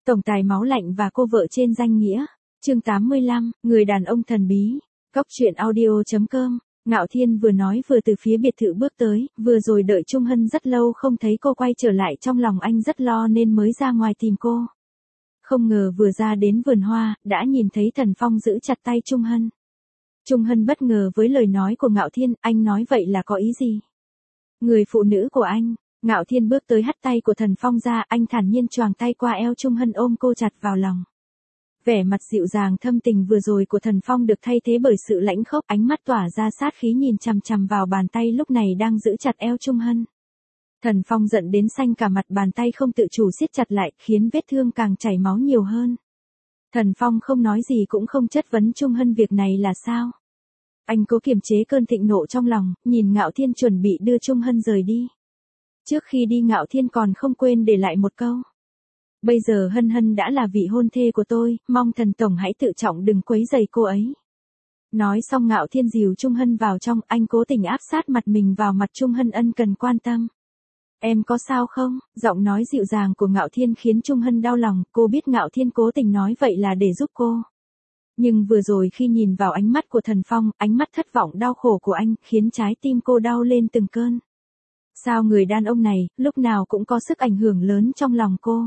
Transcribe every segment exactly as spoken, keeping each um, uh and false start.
Tổng tài máu lạnh và cô vợ trên danh nghĩa. Chương tám mươi lăm, người đàn ông thần bí. Cóc truyện audio chấm com. Ngạo Thiên vừa nói vừa từ phía biệt thự bước tới, vừa rồi đợi Trung Hân rất lâu không thấy cô quay trở lại, trong lòng anh rất lo nên mới ra ngoài tìm cô. Không ngờ vừa ra đến vườn hoa, đã nhìn thấy Thần Phong giữ chặt tay Trung Hân. Trung Hân bất ngờ với lời nói của Ngạo Thiên, anh nói vậy là có ý gì? Người phụ nữ của anh. Ngạo Thiên bước tới hất tay của Thần Phong ra, anh thản nhiên choàng tay qua eo Trung Hân ôm cô chặt vào lòng. Vẻ mặt dịu dàng thâm tình vừa rồi của Thần Phong được thay thế bởi sự lãnh khốc, ánh mắt tỏa ra sát khí nhìn chằm chằm vào bàn tay lúc này đang giữ chặt eo Trung Hân. Thần Phong giận đến xanh cả mặt, bàn tay không tự chủ siết chặt lại, khiến vết thương càng chảy máu nhiều hơn. Thần Phong không nói gì cũng không chất vấn Trung Hân việc này là sao. Anh cố kiềm chế cơn thịnh nộ trong lòng, nhìn Ngạo Thiên chuẩn bị đưa Trung Hân rời đi. Trước khi đi Ngạo Thiên còn không quên để lại một câu. Bây giờ Hân Hân đã là vị hôn thê của tôi, mong Thần Tổng hãy tự trọng đừng quấy rầy cô ấy. Nói xong Ngạo Thiên dìu Trung Hân vào trong, anh cố tình áp sát mặt mình vào mặt Trung Hân ân cần quan tâm. Em có sao không? Giọng nói dịu dàng của Ngạo Thiên khiến Trung Hân đau lòng, cô biết Ngạo Thiên cố tình nói vậy là để giúp cô. Nhưng vừa rồi khi nhìn vào ánh mắt của Thần Phong, ánh mắt thất vọng đau khổ của anh, khiến trái tim cô đau lên từng cơn. Sao người đàn ông này, lúc nào cũng có sức ảnh hưởng lớn trong lòng cô.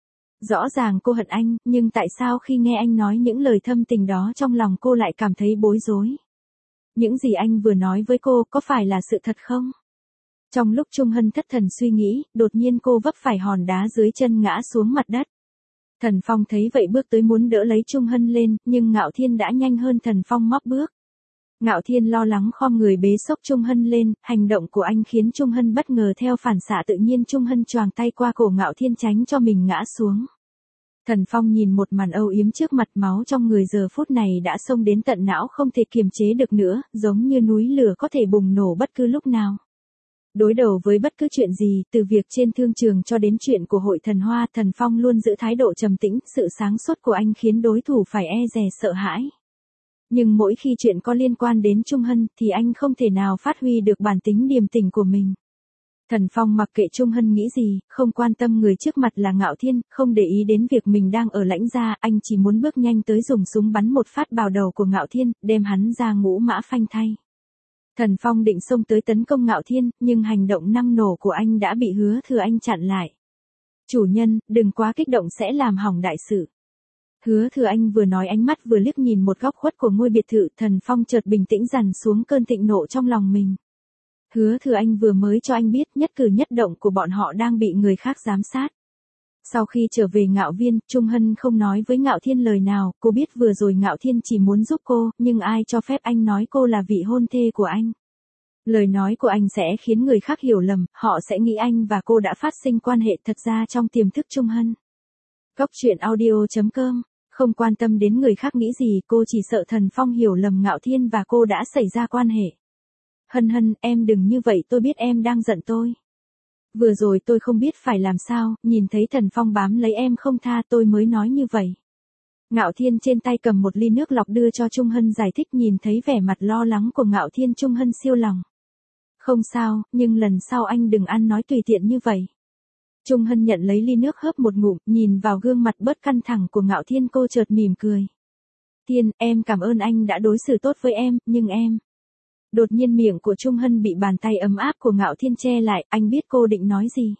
Rõ ràng cô hận anh, nhưng tại sao khi nghe anh nói những lời thâm tình đó trong lòng cô lại cảm thấy bối rối? Những gì anh vừa nói với cô có phải là sự thật không? Trong lúc Trung Hân thất thần suy nghĩ, đột nhiên cô vấp phải hòn đá dưới chân ngã xuống mặt đất. Thần Phong thấy vậy bước tới muốn đỡ lấy Trung Hân lên, nhưng Ngạo Thiên đã nhanh hơn Thần Phong móc bước. Ngạo Thiên lo lắng khom người bế xốc Trung Hân lên, hành động của anh khiến Trung Hân bất ngờ theo phản xạ tự nhiên Trung Hân choàng tay qua cổ Ngạo Thiên tránh cho mình ngã xuống. Thần Phong nhìn một màn âu yếm trước mặt, máu trong người giờ phút này đã xông đến tận não không thể kiềm chế được nữa, giống như núi lửa có thể bùng nổ bất cứ lúc nào. Đối đầu với bất cứ chuyện gì, từ việc trên thương trường cho đến chuyện của hội thần hoa, Thần Phong luôn giữ thái độ trầm tĩnh, sự sáng suốt của anh khiến đối thủ phải e dè sợ hãi. Nhưng mỗi khi chuyện có liên quan đến Trung Hân thì anh không thể nào phát huy được bản tính điềm tĩnh của mình. Thần Phong mặc kệ Trung Hân nghĩ gì, không quan tâm người trước mặt là Ngạo Thiên, không để ý đến việc mình đang ở lãnh gia, anh chỉ muốn bước nhanh tới dùng súng bắn một phát vào đầu của Ngạo Thiên, đem hắn ra ngũ mã phanh thay. Thần Phong định xông tới tấn công Ngạo Thiên, nhưng hành động năng nổ của anh đã bị Hứa Thừa Anh chặn lại. Chủ nhân, đừng quá kích động sẽ làm hỏng đại sự. Hứa Thừa Anh vừa nói ánh mắt vừa liếc nhìn một góc khuất của ngôi biệt thự, Thần Phong chợt bình tĩnh dằn xuống cơn thịnh nộ trong lòng mình. Hứa Thừa Anh vừa mới cho anh biết nhất cử nhất động của bọn họ đang bị người khác giám sát. Sau khi trở về Ngạo Viên, Trung Hân không nói với Ngạo Thiên lời nào, cô biết vừa rồi Ngạo Thiên chỉ muốn giúp cô, nhưng ai cho phép anh nói cô là vị hôn thê của anh. Lời nói của anh sẽ khiến người khác hiểu lầm, họ sẽ nghĩ anh và cô đã phát sinh quan hệ, thật ra trong tiềm thức Trung Hân. Cóc truyện audio chấm com. Không quan tâm đến người khác nghĩ gì, cô chỉ sợ Thần Phong hiểu lầm Ngạo Thiên và cô đã xảy ra quan hệ. Hân Hân, em đừng như vậy, tôi biết em đang giận tôi. Vừa rồi tôi không biết phải làm sao, nhìn thấy Thần Phong bám lấy em không tha tôi mới nói như vậy. Ngạo Thiên trên tay cầm một ly nước lọc đưa cho Trung Hân giải thích, nhìn thấy vẻ mặt lo lắng của Ngạo Thiên Trung Hân siêu lòng. Không sao, nhưng lần sau anh đừng ăn nói tùy tiện như vậy. Trung Hân nhận lấy ly nước hớp một ngụm, nhìn vào gương mặt bớt căng thẳng của Ngạo Thiên cô chợt mỉm cười. Thiên, em cảm ơn anh đã đối xử tốt với em, nhưng em... Đột nhiên miệng của Trung Hân bị bàn tay ấm áp của Ngạo Thiên che lại, anh biết cô định nói gì.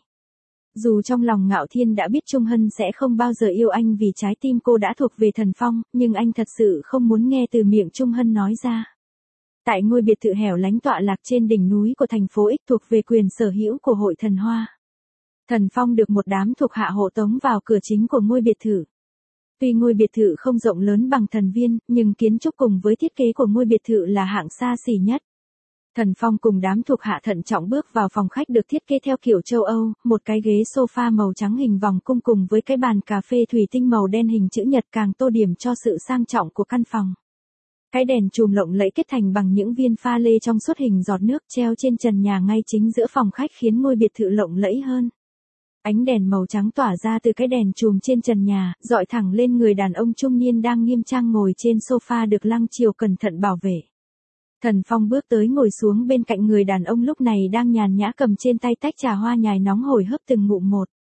Dù trong lòng Ngạo Thiên đã biết Trung Hân sẽ không bao giờ yêu anh vì trái tim cô đã thuộc về Thần Phong, nhưng anh thật sự không muốn nghe từ miệng Trung Hân nói ra. Tại ngôi biệt thự hẻo lánh tọa lạc trên đỉnh núi của thành phố X thuộc về quyền sở hữu của hội thần hoa. Thần Phong được một đám thuộc hạ hộ tống vào cửa chính của ngôi biệt thự. Tuy ngôi biệt thự không rộng lớn bằng Thần Viên, nhưng kiến trúc cùng với thiết kế của ngôi biệt thự là hạng xa xỉ nhất. Thần Phong cùng đám thuộc hạ thận trọng bước vào phòng khách được thiết kế theo kiểu châu Âu, một cái ghế sofa màu trắng hình vòng cung cùng với cái bàn cà phê thủy tinh màu đen hình chữ nhật càng tô điểm cho sự sang trọng của căn phòng. Cái đèn chùm lộng lẫy kết thành bằng những viên pha lê trong suốt hình giọt nước treo trên trần nhà ngay chính giữa phòng khách khiến ngôi biệt thự lộng lẫy hơn. Ánh đèn màu trắng tỏa ra từ cái đèn chùm trên trần nhà, dọi thẳng lên người đàn ông trung niên đang nghiêm trang ngồi trên sofa được Lăng Triều cẩn thận bảo vệ. Thần Phong bước tới ngồi xuống bên cạnh người đàn ông lúc này đang nhàn nhã cầm trên tay tách trà hoa nhài nóng hổi hớp từng ngụm một.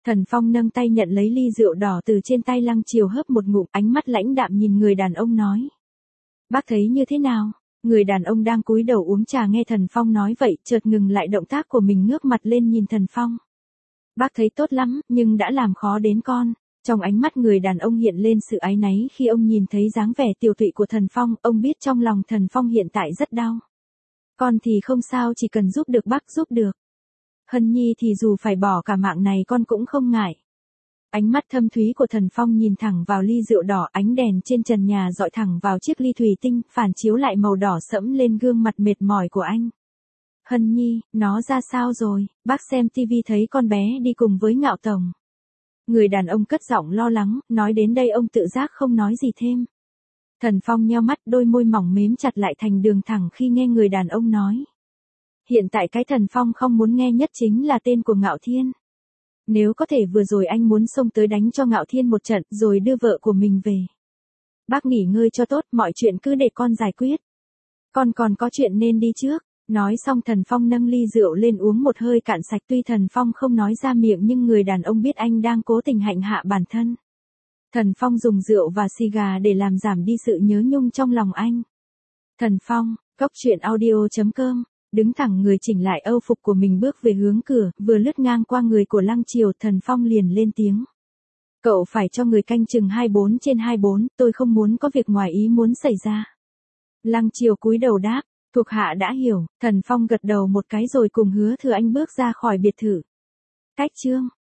Thần Phong nâng tay nhận lấy ly rượu đỏ từ trên tay Lăng Triều hớp một ngụm, ánh mắt lãnh đạm nhìn người đàn ông nói. Bác thấy như thế nào? Người đàn ông đang cúi đầu uống trà nghe Thần Phong nói vậy, chợt ngừng lại động tác của mình ngước mặt lên nhìn Thần Phong. Bác thấy tốt lắm, nhưng đã làm khó đến con. Trong ánh mắt người đàn ông hiện lên sự áy náy khi ông nhìn thấy dáng vẻ tiều tụy của Thần Phong, ông biết trong lòng Thần Phong hiện tại rất đau. Con thì không sao, chỉ cần giúp được bác giúp được. Hân Nhi thì dù phải bỏ cả mạng này con cũng không ngại. Ánh mắt thâm thúy của Thần Phong nhìn thẳng vào ly rượu đỏ, ánh đèn trên trần nhà dọi thẳng vào chiếc ly thủy tinh, phản chiếu lại màu đỏ sẫm lên gương mặt mệt mỏi của anh. Hân Nhi, nó ra sao rồi? Bác xem tivi thấy con bé đi cùng với Ngạo Tổng. Người đàn ông cất giọng lo lắng, nói đến đây ông tự giác không nói gì thêm. Thần Phong nheo mắt, đôi môi mỏng mím chặt lại thành đường thẳng khi nghe người đàn ông nói. Hiện tại cái Thần Phong không muốn nghe nhất chính là tên của Ngạo Thiên. Nếu có thể vừa rồi anh muốn xông tới đánh cho Ngạo Thiên một trận rồi đưa vợ của mình về. Bác nghỉ ngơi cho tốt, mọi chuyện cứ để con giải quyết. Con còn có chuyện nên đi trước. Nói xong Thần Phong nâng ly rượu lên uống một hơi cạn sạch, tuy Thần Phong không nói ra miệng nhưng người đàn ông biết anh đang cố tình hạnh hạ bản thân. Thần Phong dùng rượu và xì gà để làm giảm đi sự nhớ nhung trong lòng anh. Thần Phong, cốc truyện audio chấm com, đứng thẳng người chỉnh lại âu phục của mình bước về hướng cửa, vừa lướt ngang qua người của Lăng Triều, Thần Phong liền lên tiếng. Cậu phải cho người canh chừng hai mươi bốn trên hai mươi bốn, tôi không muốn có việc ngoài ý muốn xảy ra. Lăng Triều cúi đầu đáp. Thuộc hạ đã hiểu. Thần Phong gật đầu một cái rồi cùng Hứa Thừa Anh bước ra khỏi biệt thự. Cách chương